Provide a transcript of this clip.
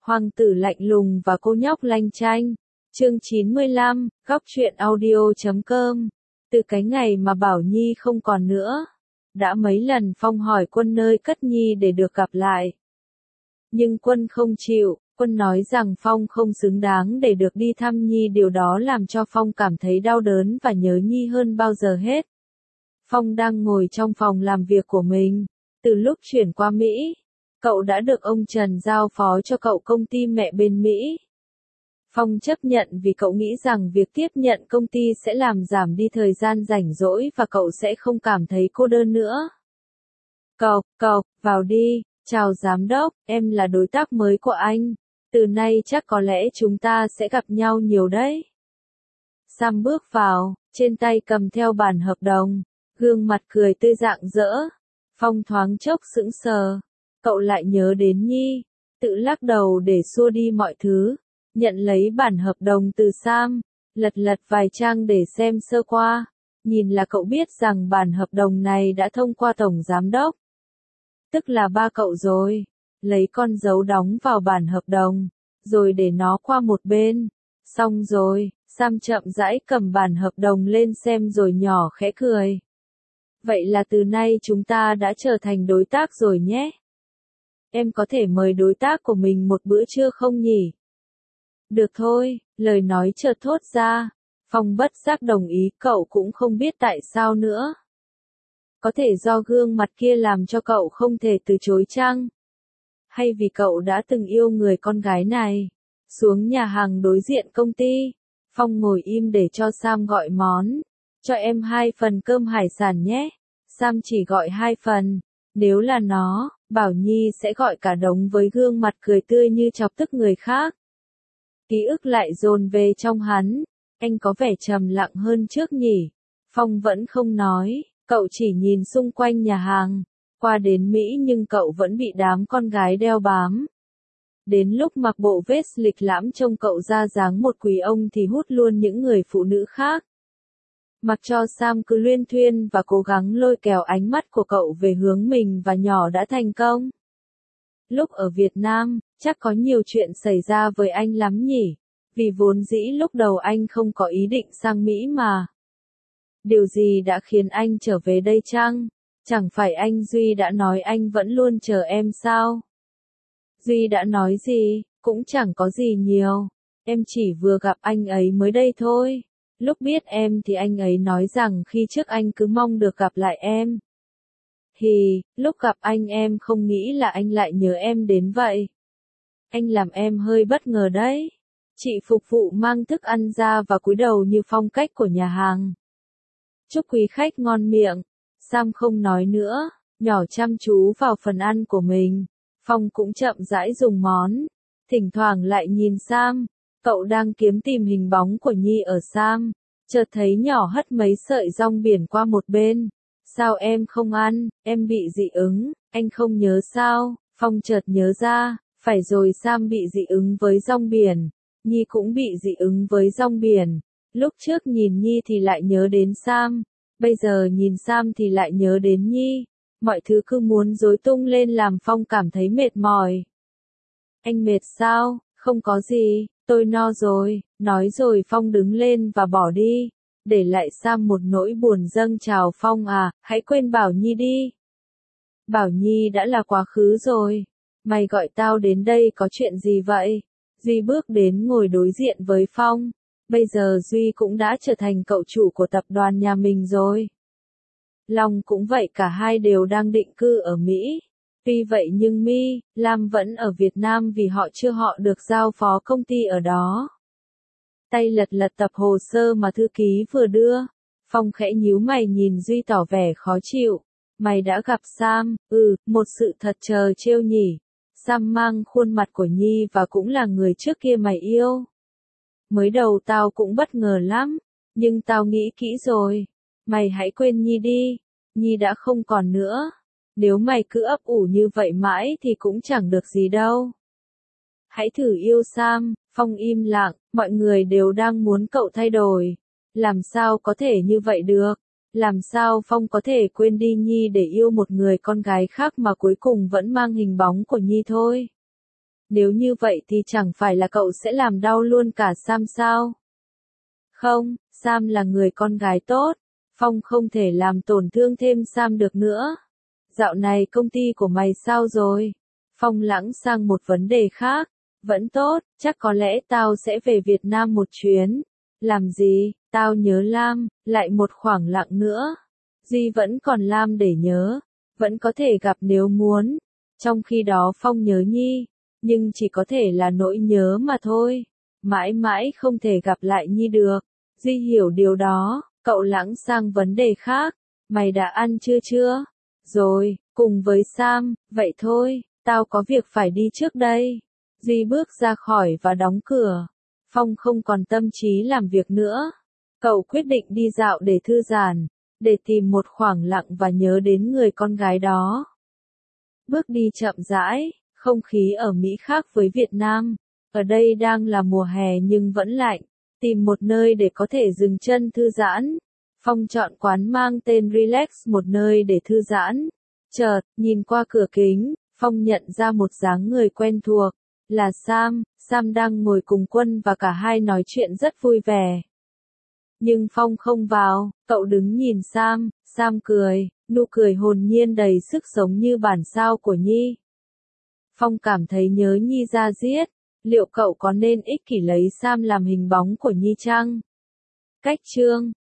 Hoàng tử lạnh lùng và cô nhóc lanh chanh. Chương 95, góc truyện audio.com. Từ cái ngày mà Bảo Nhi không còn nữa, đã mấy lần Phong hỏi Quân nơi cất Nhi để được gặp lại. Nhưng Quân không chịu, Quân nói rằng Phong không xứng đáng để được đi thăm Nhi, điều đó làm cho Phong cảm thấy đau đớn và nhớ Nhi hơn bao giờ hết. Phong đang ngồi trong phòng làm việc của mình. Từ lúc chuyển qua Mỹ, cậu đã được ông Trần giao phó cho cậu công ty mẹ bên Mỹ. Phong chấp nhận vì cậu nghĩ rằng việc tiếp nhận công ty sẽ làm giảm đi thời gian rảnh rỗi và cậu sẽ không cảm thấy cô đơn nữa. Cậu, vào đi, chào giám đốc, em là đối tác mới của anh. Từ nay chắc có lẽ chúng ta sẽ gặp nhau nhiều đấy. Sam bước vào, trên tay cầm theo bản hợp đồng, gương mặt cười tươi rạng rỡ. Phong thoáng chốc sững sờ, cậu lại nhớ đến Nhi, tự lắc đầu để xua đi mọi thứ. Nhận lấy bản hợp đồng từ Sam, lật vài trang để xem sơ qua, nhìn là cậu biết rằng bản hợp đồng này đã thông qua tổng giám đốc. Tức là ba cậu rồi, lấy con dấu đóng vào bản hợp đồng, rồi để nó qua một bên. Xong rồi, Sam chậm rãi cầm bản hợp đồng lên xem rồi nhỏ khẽ cười. Vậy là từ nay chúng ta đã trở thành đối tác rồi nhé. Em có thể mời đối tác của mình một bữa trưa không nhỉ? Được thôi, lời nói chợt thốt ra. Phong bất giác đồng ý, cậu cũng không biết tại sao nữa. Có thể do gương mặt kia làm cho cậu không thể từ chối chăng? Hay vì cậu đã từng yêu người con gái này? Xuống nhà hàng đối diện công ty, Phong ngồi im để cho Sam gọi món. Cho em 2 phần cơm hải sản nhé. Sam chỉ gọi 2 phần. Nếu là nó, Bảo Nhi sẽ gọi cả đống với gương mặt cười tươi như chọc tức người khác. Ký ức lại dồn về trong hắn. Anh có vẻ trầm lặng hơn trước nhỉ? Phong vẫn không nói, cậu chỉ nhìn xung quanh nhà hàng. Qua đến Mỹ nhưng cậu vẫn bị đám con gái đeo bám. Đến lúc mặc bộ vest lịch lãm trông cậu ra dáng một quý ông thì hút luôn những người phụ nữ khác. Mặc cho Sam cứ luyên thuyên và cố gắng lôi kéo ánh mắt của cậu về hướng mình và nhỏ đã thành công. Lúc ở Việt Nam, chắc có nhiều chuyện xảy ra với anh lắm nhỉ, vì vốn dĩ lúc đầu anh không có ý định sang Mỹ mà. Điều gì đã khiến anh trở về đây chăng? Chẳng phải anh Duy đã nói anh vẫn luôn chờ em sao? Duy đã nói gì, cũng chẳng có gì nhiều, em chỉ vừa gặp anh ấy mới đây thôi. Lúc biết em thì anh ấy nói rằng khi trước anh cứ mong được gặp lại em. Lúc gặp anh em không nghĩ là anh lại nhớ em đến vậy. Anh làm em hơi bất ngờ đấy. Chị phục vụ mang thức ăn ra và cúi đầu như phong cách của nhà hàng. Chúc quý khách ngon miệng. Sam không nói nữa, nhỏ chăm chú vào phần ăn của mình. Phong cũng chậm rãi dùng món. Thỉnh thoảng lại nhìn Sam. Cậu đang kiếm tìm hình bóng của Nhi ở Sam. Chợt thấy nhỏ hất mấy sợi rong biển qua một bên. Sao em không ăn, em bị dị ứng, anh không nhớ sao? Phong chợt nhớ ra, phải rồi, Sam bị dị ứng với rong biển. Nhi cũng bị dị ứng với rong biển. Lúc trước nhìn Nhi thì lại nhớ đến Sam. Bây giờ nhìn Sam thì lại nhớ đến Nhi. Mọi thứ cứ muốn rối tung lên làm Phong cảm thấy mệt mỏi. Anh mệt sao? Không có gì, tôi no rồi. Nói rồi Phong đứng lên và bỏ đi. Để lại Sam một nỗi buồn dâng trào. Phong à, hãy quên Bảo Nhi đi. Bảo Nhi đã là quá khứ rồi. Mày gọi tao đến đây có chuyện gì vậy? Duy bước đến ngồi đối diện với Phong. Bây giờ Duy cũng đã trở thành cậu chủ của tập đoàn nhà mình rồi. Long cũng vậy, cả hai đều đang định cư ở Mỹ. Tuy vậy nhưng My, Lam vẫn ở Việt Nam vì họ được giao phó công ty ở đó. Tay lật tập hồ sơ mà thư ký vừa đưa. Phong khẽ nhíu mày nhìn Duy tỏ vẻ khó chịu. Mày đã gặp Sam? Một sự thật trờ trêu nhỉ. Sam mang khuôn mặt của Nhi và cũng là người trước kia mày yêu. Mới đầu tao cũng bất ngờ lắm, nhưng tao nghĩ kỹ rồi. Mày hãy quên Nhi đi, Nhi đã không còn nữa. Nếu mày cứ ấp ủ như vậy mãi thì cũng chẳng được gì đâu. Hãy thử yêu Sam. Phong im lặng, mọi người đều đang muốn cậu thay đổi. Làm sao có thể như vậy được? Làm sao Phong có thể quên đi Nhi để yêu một người con gái khác mà cuối cùng vẫn mang hình bóng của Nhi thôi? Nếu như vậy thì chẳng phải là cậu sẽ làm đau luôn cả Sam sao? Không, Sam là người con gái tốt. Phong không thể làm tổn thương thêm Sam được nữa. Dạo này công ty của mày sao rồi? Phong lãng sang một vấn đề khác. Vẫn tốt, chắc có lẽ tao sẽ về Việt Nam một chuyến. Làm gì? Tao nhớ Lam, lại một khoảng lặng nữa. Duy vẫn còn Lam để nhớ. Vẫn có thể gặp nếu muốn. Trong khi đó Phong nhớ Nhi. Nhưng chỉ có thể là nỗi nhớ mà thôi. Mãi mãi không thể gặp lại Nhi được. Duy hiểu điều đó. Cậu lãng sang vấn đề khác. Mày đã ăn chưa? Rồi, cùng với Sam, vậy thôi, tao có việc phải đi trước đây. Duy bước ra khỏi và đóng cửa. Phong không còn tâm trí làm việc nữa. Cậu quyết định đi dạo để thư giãn, để tìm một khoảng lặng và nhớ đến người con gái đó. Bước đi chậm rãi, không khí ở Mỹ khác với Việt Nam. Ở đây đang là mùa hè nhưng vẫn lạnh. Tìm một nơi để có thể dừng chân thư giãn. Phong chọn quán mang tên Relax, một nơi để thư giãn. Chợt, nhìn qua cửa kính, Phong nhận ra một dáng người quen thuộc. Là Sam. Sam đang ngồi cùng Quân và cả hai nói chuyện rất vui vẻ. Nhưng Phong không vào, cậu đứng nhìn Sam. Sam cười, nụ cười hồn nhiên đầy sức sống như bản sao của Nhi. Phong cảm thấy nhớ Nhi da diết. Liệu cậu có nên ích kỷ lấy Sam làm hình bóng của Nhi chăng? Cách chương